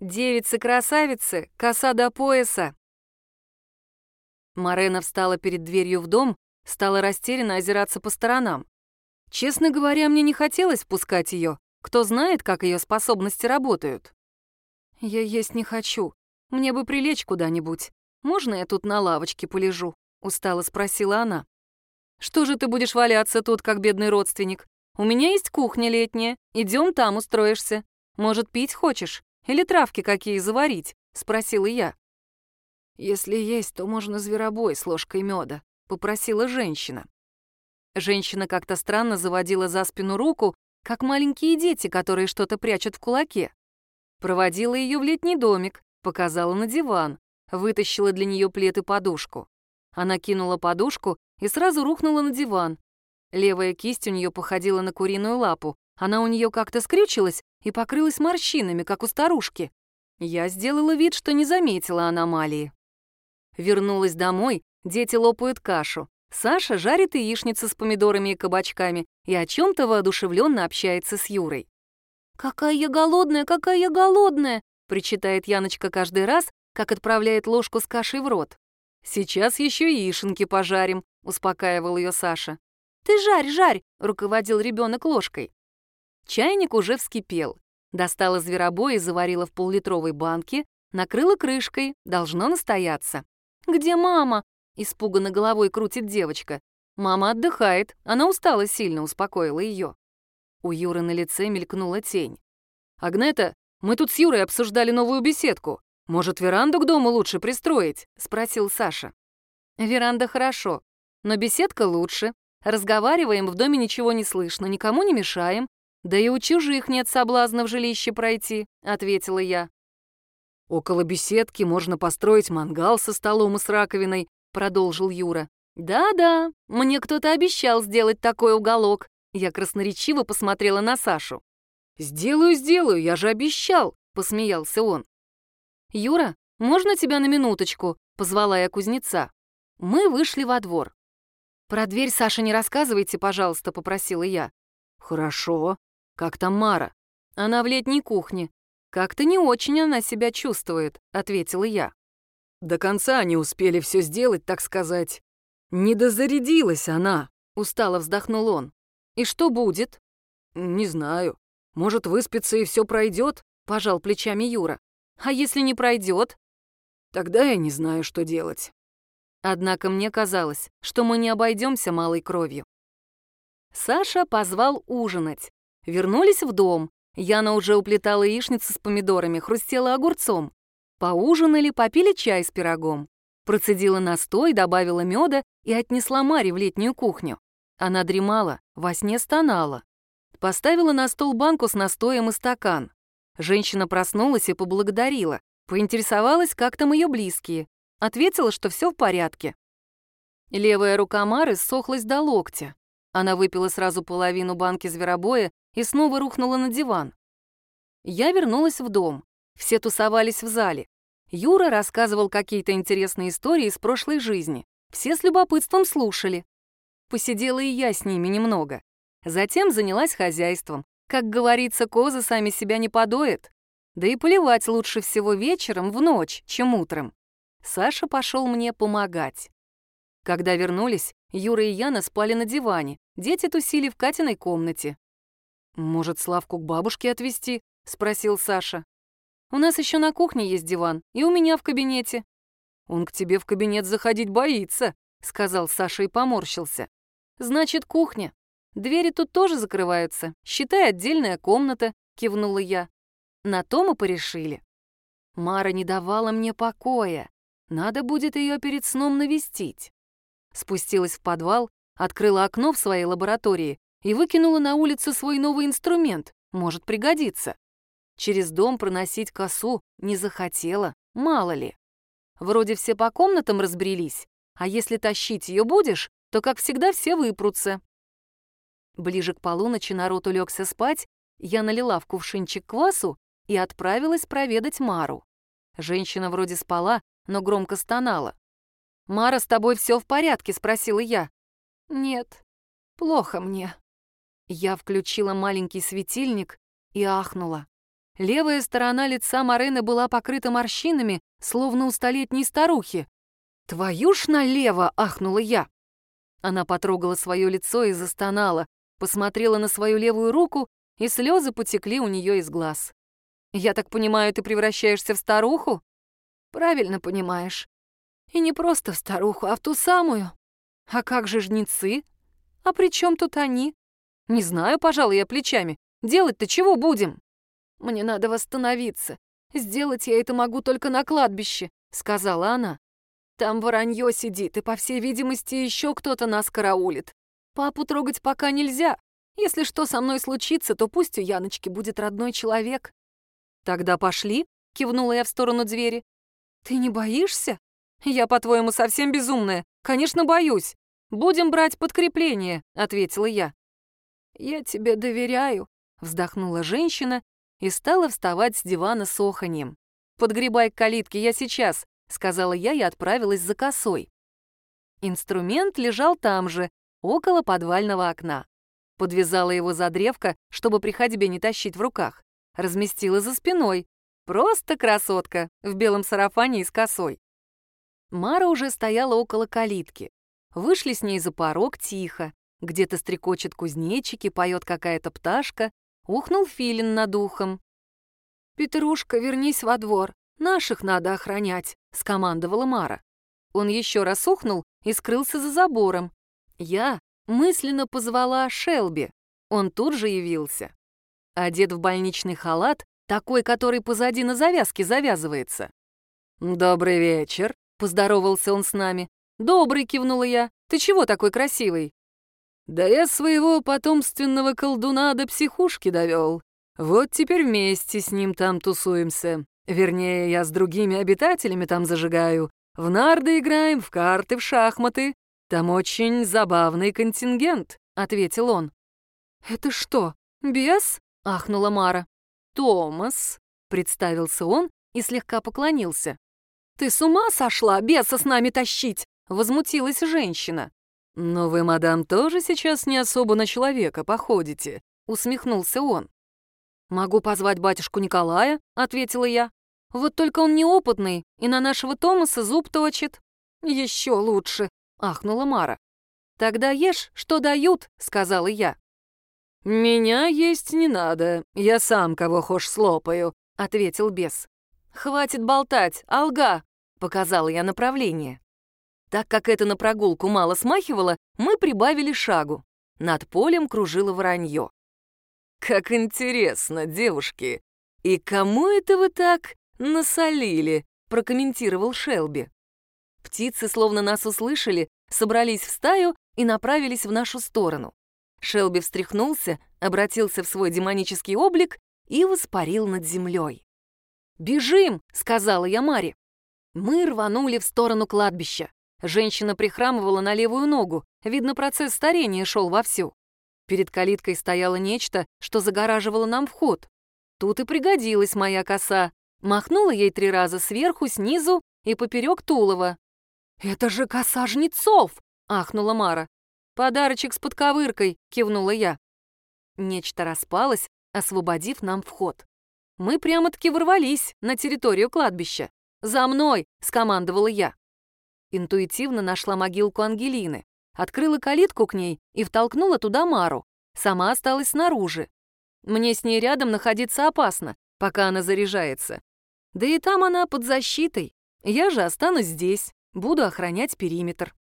Девицы-красавицы, коса до пояса. Морена встала перед дверью в дом, стала растерянно озираться по сторонам. Честно говоря, мне не хотелось впускать ее. Кто знает, как ее способности работают. «Я есть не хочу. Мне бы прилечь куда-нибудь. Можно я тут на лавочке полежу?» — устало спросила она. «Что же ты будешь валяться тут, как бедный родственник? У меня есть кухня летняя. Идем там устроишься. Может, пить хочешь? Или травки какие заварить?» — спросила я. «Если есть, то можно зверобой с ложкой меда», — попросила женщина. Женщина как-то странно заводила за спину руку, как маленькие дети, которые что-то прячут в кулаке. Проводила ее в летний домик, показала на диван, вытащила для нее плед и подушку. Она кинула подушку и сразу рухнула на диван. Левая кисть у нее походила на куриную лапу. Она у нее как-то скрючилась и покрылась морщинами, как у старушки. Я сделала вид, что не заметила аномалии. Вернулась домой, дети лопают кашу. Саша жарит яичницу с помидорами и кабачками и о чем-то воодушевленно общается с Юрой. «Какая я голодная, какая я голодная!» — причитает Яночка каждый раз, как отправляет ложку с кашей в рот. «Сейчас еще яишенки пожарим», — успокаивал ее Саша. «Ты жарь, жарь!» — руководил ребенок ложкой. Чайник уже вскипел. Достала зверобой и заварила в пол-литровой банке, накрыла крышкой, должно настояться. «Где мама?» — испуганно головой крутит девочка. «Мама отдыхает, она устала сильно», — успокоила ее. У Юры на лице мелькнула тень. «Агнета, мы тут с Юрой обсуждали новую беседку. Может, веранду к дому лучше пристроить?» — спросил Саша. «Веранда хорошо, но беседка лучше. Разговариваем, в доме ничего не слышно, никому не мешаем. Да и у чужих нет соблазна в жилище пройти», — ответила я. «Около беседки можно построить мангал со столом и с раковиной», — продолжил Юра. «Да-да, мне кто-то обещал сделать такой уголок». Я красноречиво посмотрела на Сашу. «Сделаю, сделаю, я же обещал», — посмеялся он. «Юра, можно тебя на минуточку?» — позвала я кузнеца. Мы вышли во двор. «Про дверь, Саша, не рассказывайте, пожалуйста», — попросила я. «Хорошо. Как там Мара?» «Она в летней кухне. Как-то не очень она себя чувствует», — ответила я. «До конца не успели все сделать, так сказать. Не дозарядилась она», — устало вздохнул он. «И что будет?» «Не знаю. Может, выспится и все пройдет?» — пожал плечами Юра. «А если не пройдет?» «Тогда я не знаю, что делать». Однако мне казалось, что мы не обойдемся малой кровью. Саша позвал ужинать. Вернулись в дом. Яна уже уплетала яичницу с помидорами, хрустела огурцом. Поужинали, попили чай с пирогом. Процедила настой, добавила меда и отнесла Маре в летнюю кухню. Она дремала, во сне стонала. Поставила на стол банку с настоем и стакан. Женщина проснулась и поблагодарила. Поинтересовалась, как там ее близкие. Ответила, что все в порядке. Левая рука Мары ссохлась до локтя. Она выпила сразу половину банки зверобоя и снова рухнула на диван. Я вернулась в дом. Все тусовались в зале. Юра рассказывал какие-то интересные истории из прошлой жизни. Все с любопытством слушали. Посидела и я с ними немного. Затем занялась хозяйством. Как говорится, козы сами себя не подоят. Да и поливать лучше всего вечером в ночь, чем утром. Саша пошел мне помогать. Когда вернулись, Юра и Яна спали на диване. Дети тусили в Катиной комнате. «Может, Славку к бабушке отвезти?» — спросил Саша. «У нас еще на кухне есть диван, и у меня в кабинете». «Он к тебе в кабинет заходить боится», — сказал Саша и поморщился. «Значит, кухня. Двери тут тоже закрываются. Считай, отдельная комната», — кивнула я. На то мы порешили. Мара не давала мне покоя. Надо будет ее перед сном навестить. Спустилась в подвал, открыла окно в своей лаборатории и выкинула на улицу свой новый инструмент. Может пригодиться. Через дом проносить косу не захотела, мало ли. Вроде все по комнатам разбрелись, а если тащить ее будешь, то, как всегда, все выпрутся. Ближе к полуночи народ улегся спать, я налила в кувшинчик квасу и отправилась проведать Мару. Женщина вроде спала, но громко стонала. «Мара, с тобой все в порядке?» — спросила я. «Нет, плохо мне». Я включила маленький светильник и ахнула. Левая сторона лица Морены была покрыта морщинами, словно у столетней старухи. «Твою ж налево!» — ахнула я. Она потрогала свое лицо и застонала, посмотрела на свою левую руку, и слезы потекли у нее из глаз. «Я так понимаю, ты превращаешься в старуху?» «Правильно понимаешь. И не просто в старуху, а в ту самую. А как же жнецы? А при чем тут они?» «Не знаю, пожалуй, я плечами. Делать-то чего будем?» «Мне надо восстановиться. Сделать я это могу только на кладбище», — сказала она. «Там воронье сидит, и, по всей видимости, еще кто-то нас караулит. Папу трогать пока нельзя. Если что со мной случится, то пусть у Яночки будет родной человек». «Тогда пошли», — кивнула я в сторону двери. «Ты не боишься?» «Я, по-твоему, совсем безумная? Конечно, боюсь. Будем брать подкрепление», — ответила я. «Я тебе доверяю», — вздохнула женщина и стала вставать с дивана с оханьем. «Подгребай к калитке, я сейчас», — сказала я и отправилась за косой. Инструмент лежал там же, около подвального окна. Подвязала его за древко, чтобы при ходьбе не тащить в руках. Разместила за спиной. Просто красотка, в белом сарафане и с косой. Мара уже стояла около калитки. Вышли с ней за порог тихо. Где-то стрекочет кузнечики, поет какая-то пташка, ухнул филин над ухом. «Петрушка, вернись во двор, наших надо охранять», — скомандовала Мара. Он еще раз ухнул и скрылся за забором. Я мысленно позвала Шелби. Он тут же явился. Одет в больничный халат, такой, который позади на завязке завязывается. «Добрый вечер», — поздоровался он с нами. «Добрый», — кивнула я. «Ты чего такой красивый?» «Да я своего потомственного колдуна до психушки довел. Вот теперь вместе с ним там тусуемся. Вернее, я с другими обитателями там зажигаю. В нарды играем, в карты, в шахматы. Там очень забавный контингент», — ответил он. «Это что, бес?» — ахнула Мара. «Томас», — представился он и слегка поклонился. «Ты с ума сошла, беса с нами тащить?» — возмутилась женщина. «Но вы, мадам, тоже сейчас не особо на человека походите», — усмехнулся он. «Могу позвать батюшку Николая», — ответила я. «Вот только он неопытный и на нашего Томаса зуб точит». «Еще лучше», — ахнула Мара. «Тогда ешь, что дают», — сказала я. «Меня есть не надо, я сам кого хошь слопаю», — ответил бес. «Хватит болтать, алга», — показала я направление. Так как это на прогулку мало смахивало, мы прибавили шагу. Над полем кружило воронье. «Как интересно, девушки! И кому это вы так насолили?» — прокомментировал Шелби. Птицы, словно нас услышали, собрались в стаю и направились в нашу сторону. Шелби встряхнулся, обратился в свой демонический облик и воспарил над землей. «Бежим!» — сказала я Маре. Мы рванули в сторону кладбища. Женщина прихрамывала на левую ногу, видно, процесс старения шел вовсю. Перед калиткой стояло нечто, что загораживало нам вход. Тут и пригодилась моя коса. Махнула ей 3 раза сверху, снизу и поперек тулова. «Это же коса жнецов!» — ахнула Мара. «Подарочек с подковыркой!» — кивнула я. Нечто распалось, освободив нам вход. Мы прямо-таки ворвались на территорию кладбища. «За мной!» — скомандовала я. Интуитивно нашла могилку Ангелины, открыла калитку к ней и втолкнула туда Мару. Сама осталась снаружи. Мне с ней рядом находиться опасно, пока она заряжается. Да и там она под защитой. Я же останусь здесь, буду охранять периметр.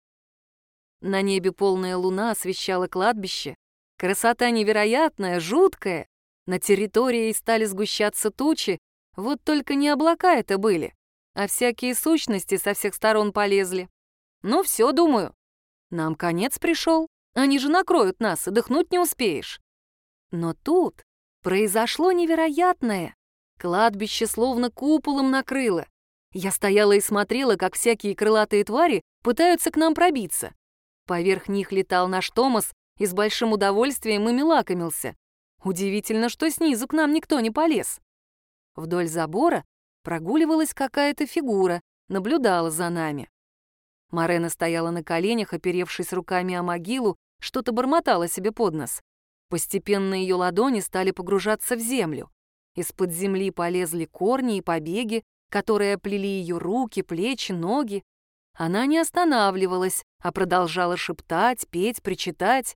На небе полная луна освещала кладбище. Красота невероятная, жуткая. На территории стали сгущаться тучи, вот только не облака это были, а всякие сущности со всех сторон полезли. Ну все, думаю, нам конец пришел, они же накроют нас, и дыхнуть не успеешь. Но тут произошло невероятное. Кладбище словно куполом накрыло. Я стояла и смотрела, как всякие крылатые твари пытаются к нам пробиться. Поверх них летал наш Томас и с большим удовольствием ими лакомился. Удивительно, что снизу к нам никто не полез. Вдоль забора прогуливалась какая-то фигура, наблюдала за нами. Морена стояла на коленях, оперевшись руками о могилу, что-то бормотала себе под нос. Постепенно ее ладони стали погружаться в землю. Из-под земли полезли корни и побеги, которые оплели ее руки, плечи, ноги. Она не останавливалась, а продолжала шептать, петь, причитать.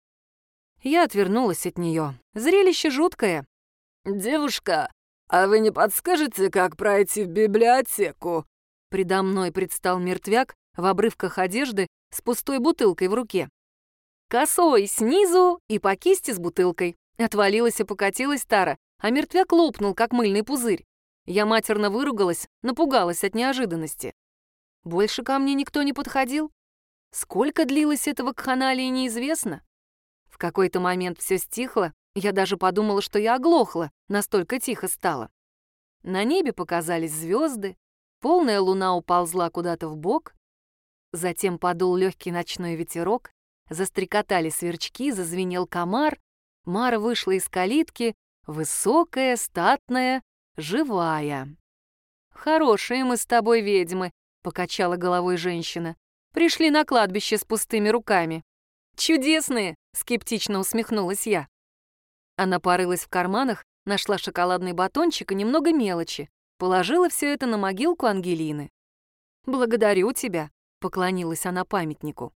Я отвернулась от нее. Зрелище жуткое. «Девушка, а вы не подскажете, как пройти в библиотеку?» Предо мной предстал мертвяк в обрывках одежды с пустой бутылкой в руке. Косой снизу и по кисти с бутылкой. Отвалилась и покатилась тара, а мертвяк лопнул, как мыльный пузырь. Я матерно выругалась, напугалась от неожиданности. Больше ко мне никто не подходил. Сколько длилось это вакханалия, неизвестно. В какой-то момент все стихло, я даже подумала, что я оглохла, настолько тихо стало. На небе показались звезды, полная луна уползла куда-то вбок, затем подул легкий ночной ветерок, застрекотали сверчки, зазвенел комар, Мара вышла из калитки, высокая, статная, живая. «Хорошие мы с тобой ведьмы», — покачала головой женщина. «Пришли на кладбище с пустыми руками». «Чудесные!» — скептично усмехнулась я. Она порылась в карманах, нашла шоколадный батончик и немного мелочи, положила все это на могилку Ангелины. «Благодарю тебя», — поклонилась она памятнику.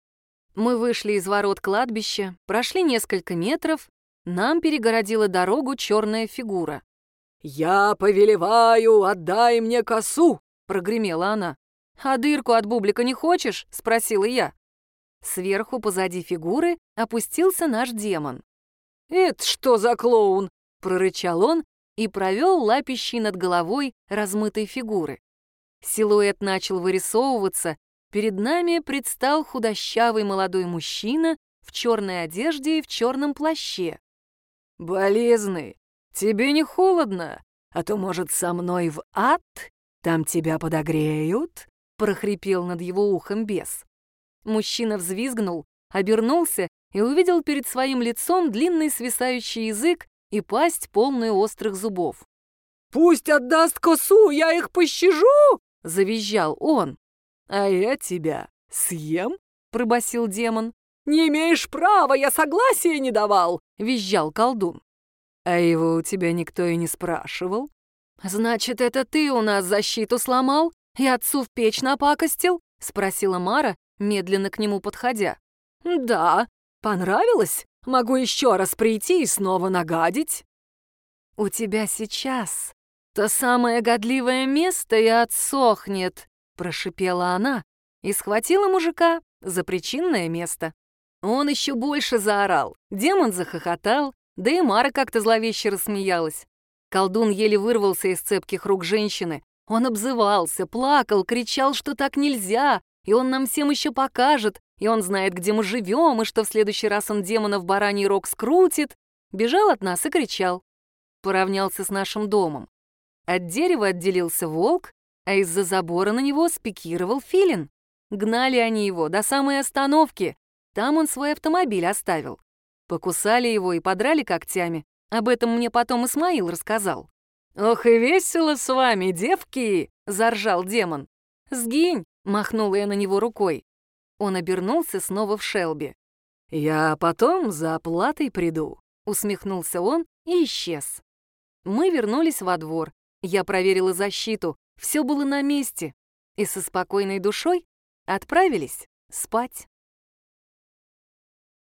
Мы вышли из ворот кладбища, прошли несколько метров, нам перегородила дорогу черная фигура. «Я повелеваю, отдай мне косу!» — прогремела она. «А дырку от бублика не хочешь?» — спросила я. Сверху, позади фигуры, опустился наш демон. «Это что за клоун?» — прорычал он и провел лапищей над головой размытой фигуры. Силуэт начал вырисовываться, перед нами предстал худощавый молодой мужчина в черной одежде и в черном плаще. «Болезный, тебе не холодно? А то, может, со мной в ад? Там тебя подогреют?» — прохрипел над его ухом бес. Мужчина взвизгнул, обернулся и увидел перед своим лицом длинный свисающий язык и пасть, полную острых зубов. «Пусть отдаст косу, я их пощажу!» — завизжал он. «А я тебя съем?» — пробасил демон. «Не имеешь права, я согласия не давал!» — визжал колдун. «А его у тебя никто и не спрашивал?» «Значит, это ты у нас защиту сломал и отцу в печь напакостил?» — спросила Мара, медленно к нему подходя. «Да, понравилось? Могу еще раз прийти и снова нагадить». «У тебя сейчас то самое годливое место и отсохнет», — прошипела она и схватила мужика за причинное место. Он еще больше заорал, демон захохотал, да и Мара как-то зловеще рассмеялась. Колдун еле вырвался из цепких рук женщины. Он обзывался, плакал, кричал, что так нельзя, и он нам всем еще покажет, и он знает, где мы живем, и что в следующий раз он демона в бараний рог скрутит. Бежал от нас и кричал. Поравнялся с нашим домом. От дерева отделился волк, а из-за забора на него спикировал филин. Гнали они его до самой остановки. Там он свой автомобиль оставил. Покусали его и подрали когтями. Об этом мне потом Исмаил рассказал. «Ох и весело с вами, девки!» — заржал демон. «Сгинь!» — махнула я на него рукой. Он обернулся снова в Шелби. «Я потом за оплатой приду», — усмехнулся он и исчез. Мы вернулись во двор. Я проверила защиту. Все было на месте. И со спокойной душой отправились спать.